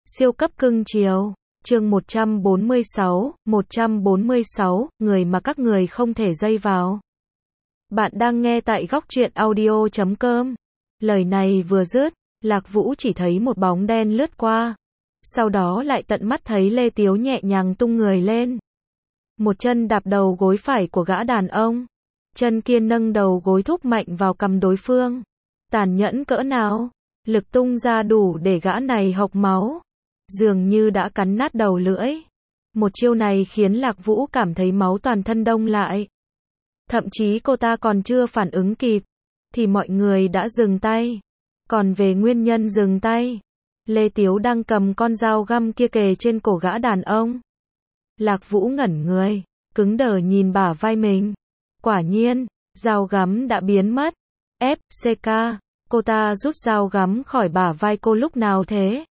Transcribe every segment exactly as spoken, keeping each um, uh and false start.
Siêu cấp cưng chiều. Chương một trăm bốn mươi sáu, một trăm bốn mươi sáu, người mà các người không thể dây vào. Bạn đang nghe tại góc truyện audio chấm com. Lời này vừa dứt, Lạc Vũ chỉ thấy một bóng đen lướt qua. Sau đó lại tận mắt thấy Lê Tiếu nhẹ nhàng tung người lên. Một chân đạp đầu gối phải của gã đàn ông. Chân kia nâng đầu gối thúc mạnh vào cằm đối phương. Tàn nhẫn cỡ nào? Lực tung ra đủ để gã này hộc máu. Dường như đã cắn nát đầu lưỡi. Một chiêu này khiến Lạc Vũ cảm thấy máu toàn thân đông lại. Thậm chí cô ta còn chưa phản ứng kịp, thì mọi người đã dừng tay. Còn về nguyên nhân dừng tay, Lê Tiếu đang cầm con dao găm kia kề trên cổ gã đàn ông. Lạc Vũ ngẩn người, cứng đờ nhìn bả vai mình. Quả nhiên, dao găm đã biến mất. ép xê ca, cô ta rút dao găm khỏi bả vai cô lúc nào thế?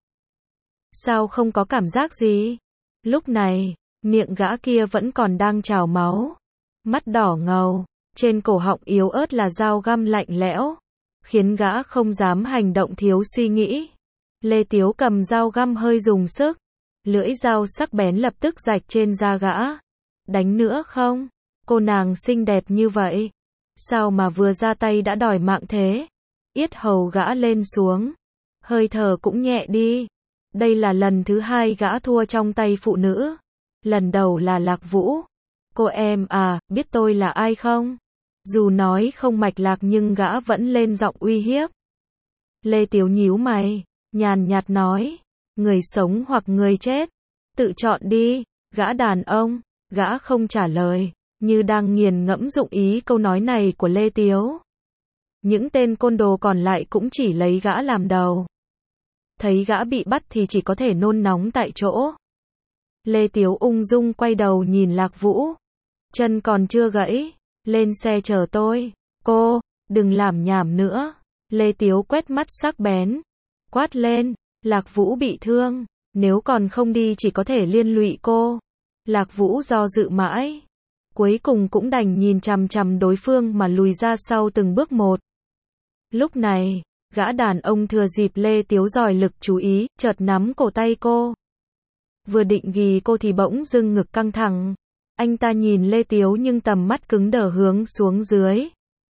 Sao không có cảm giác gì? Lúc này, miệng gã kia vẫn còn đang trào máu. Mắt đỏ ngầu, trên cổ họng yếu ớt là dao găm lạnh lẽo, khiến gã không dám hành động thiếu suy nghĩ. Lê Tiếu cầm dao găm hơi dùng sức, lưỡi dao sắc bén lập tức rạch trên da gã. Đánh nữa không? Cô nàng xinh đẹp như vậy, sao mà vừa ra tay đã đòi mạng thế? Yết hầu gã lên xuống, hơi thở cũng nhẹ đi. Đây là lần thứ hai gã thua trong tay phụ nữ. Lần đầu là Lạc Vũ. Cô em à, biết tôi là ai không? Dù nói không mạch lạc nhưng gã vẫn lên giọng uy hiếp. Lê Tiếu nhíu mày, nhàn nhạt nói, người sống hoặc người chết, tự chọn đi. Gã đàn ông, gã không trả lời, như đang nghiền ngẫm dụng ý câu nói này của Lê Tiếu. Những tên côn đồ còn lại cũng chỉ lấy gã làm đầu. Thấy gã bị bắt thì chỉ có thể nôn nóng tại chỗ. Lê Tiếu ung dung quay đầu nhìn Lạc Vũ. Chân còn chưa gãy, lên xe chờ tôi. Cô, đừng làm nhảm nữa. Lê Tiếu quét mắt sắc bén, quát lên. Lạc Vũ bị thương, nếu còn không đi chỉ có thể liên lụy cô. Lạc Vũ do dự mãi, cuối cùng cũng đành nhìn chằm chằm đối phương mà lùi ra sau từng bước một. Lúc này, gã đàn ông thừa dịp Lê Tiếu dòi lực chú ý, chợt nắm cổ tay cô. Vừa định ghì cô thì bỗng dưng ngực căng thẳng. Anh ta nhìn Lê Tiếu nhưng tầm mắt cứng đờ hướng xuống dưới.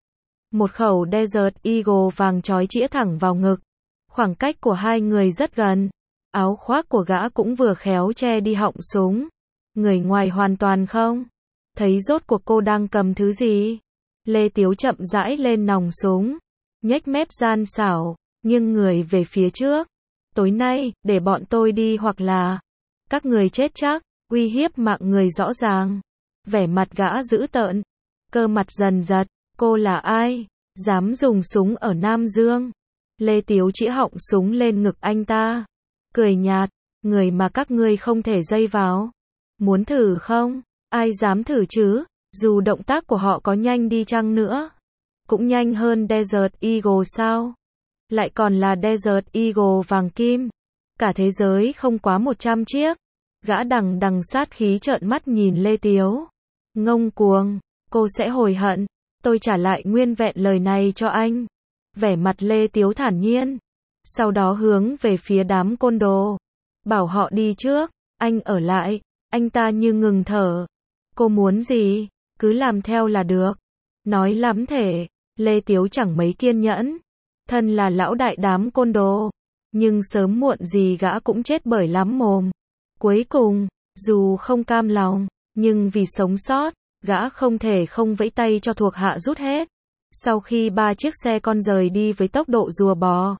Một khẩu Desert Eagle vàng chói chĩa thẳng vào ngực. Khoảng cách của hai người rất gần. Áo khoác của gã cũng vừa khéo che đi họng súng. Người ngoài hoàn toàn không thấy rốt cuộc cô đang cầm thứ gì. Lê Tiếu chậm rãi lên nòng súng, nhếch mép gian xảo, nghiêng người về phía trước. Tối nay, để bọn tôi đi hoặc là các người chết chắc. Uy hiếp mạng người rõ ràng. Vẻ mặt gã dữ tợn, cơ mặt dần giật. Cô là ai? Dám dùng súng ở Nam Dương? Lê Tiếu chĩa họng súng lên ngực anh ta, cười nhạt. Người mà các ngươi không thể dây vào. Muốn thử không? Ai dám thử chứ? Dù động tác của họ có nhanh đi chăng nữa, cũng nhanh hơn Desert Eagle sao? Lại còn là Desert Eagle vàng kim. Cả thế giới không quá một trăm chiếc. Gã đằng đằng sát khí trợn mắt nhìn Lê Tiếu. Ngông cuồng, cô sẽ hối hận. Tôi trả lại nguyên vẹn lời này cho anh. Vẻ mặt Lê Tiếu thản nhiên. Sau đó hướng về phía đám côn đồ. Bảo họ đi trước, anh ở lại. Anh ta như ngừng thở. Cô muốn gì? Cứ làm theo là được. Nói lắm thể. Lê Tiếu chẳng mấy kiên nhẫn. Thân là lão đại đám côn đồ, nhưng sớm muộn gì gã cũng chết bởi lắm mồm. Cuối cùng, dù không cam lòng, nhưng vì sống sót, gã không thể không vẫy tay cho thuộc hạ rút hết. Sau khi ba chiếc xe con rời đi với tốc độ rùa bò,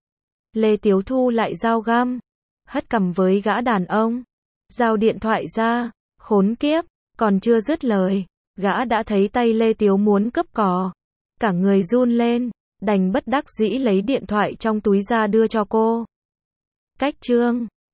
Lê Tiếu thu lại dao găm, hất cằm với gã đàn ông, giao điện thoại ra. Khốn kiếp, còn chưa dứt lời, gã đã thấy tay Lê Tiếu muốn cướp cò. Cả người run lên, đành bất đắc dĩ lấy điện thoại trong túi ra đưa cho cô. Cách chương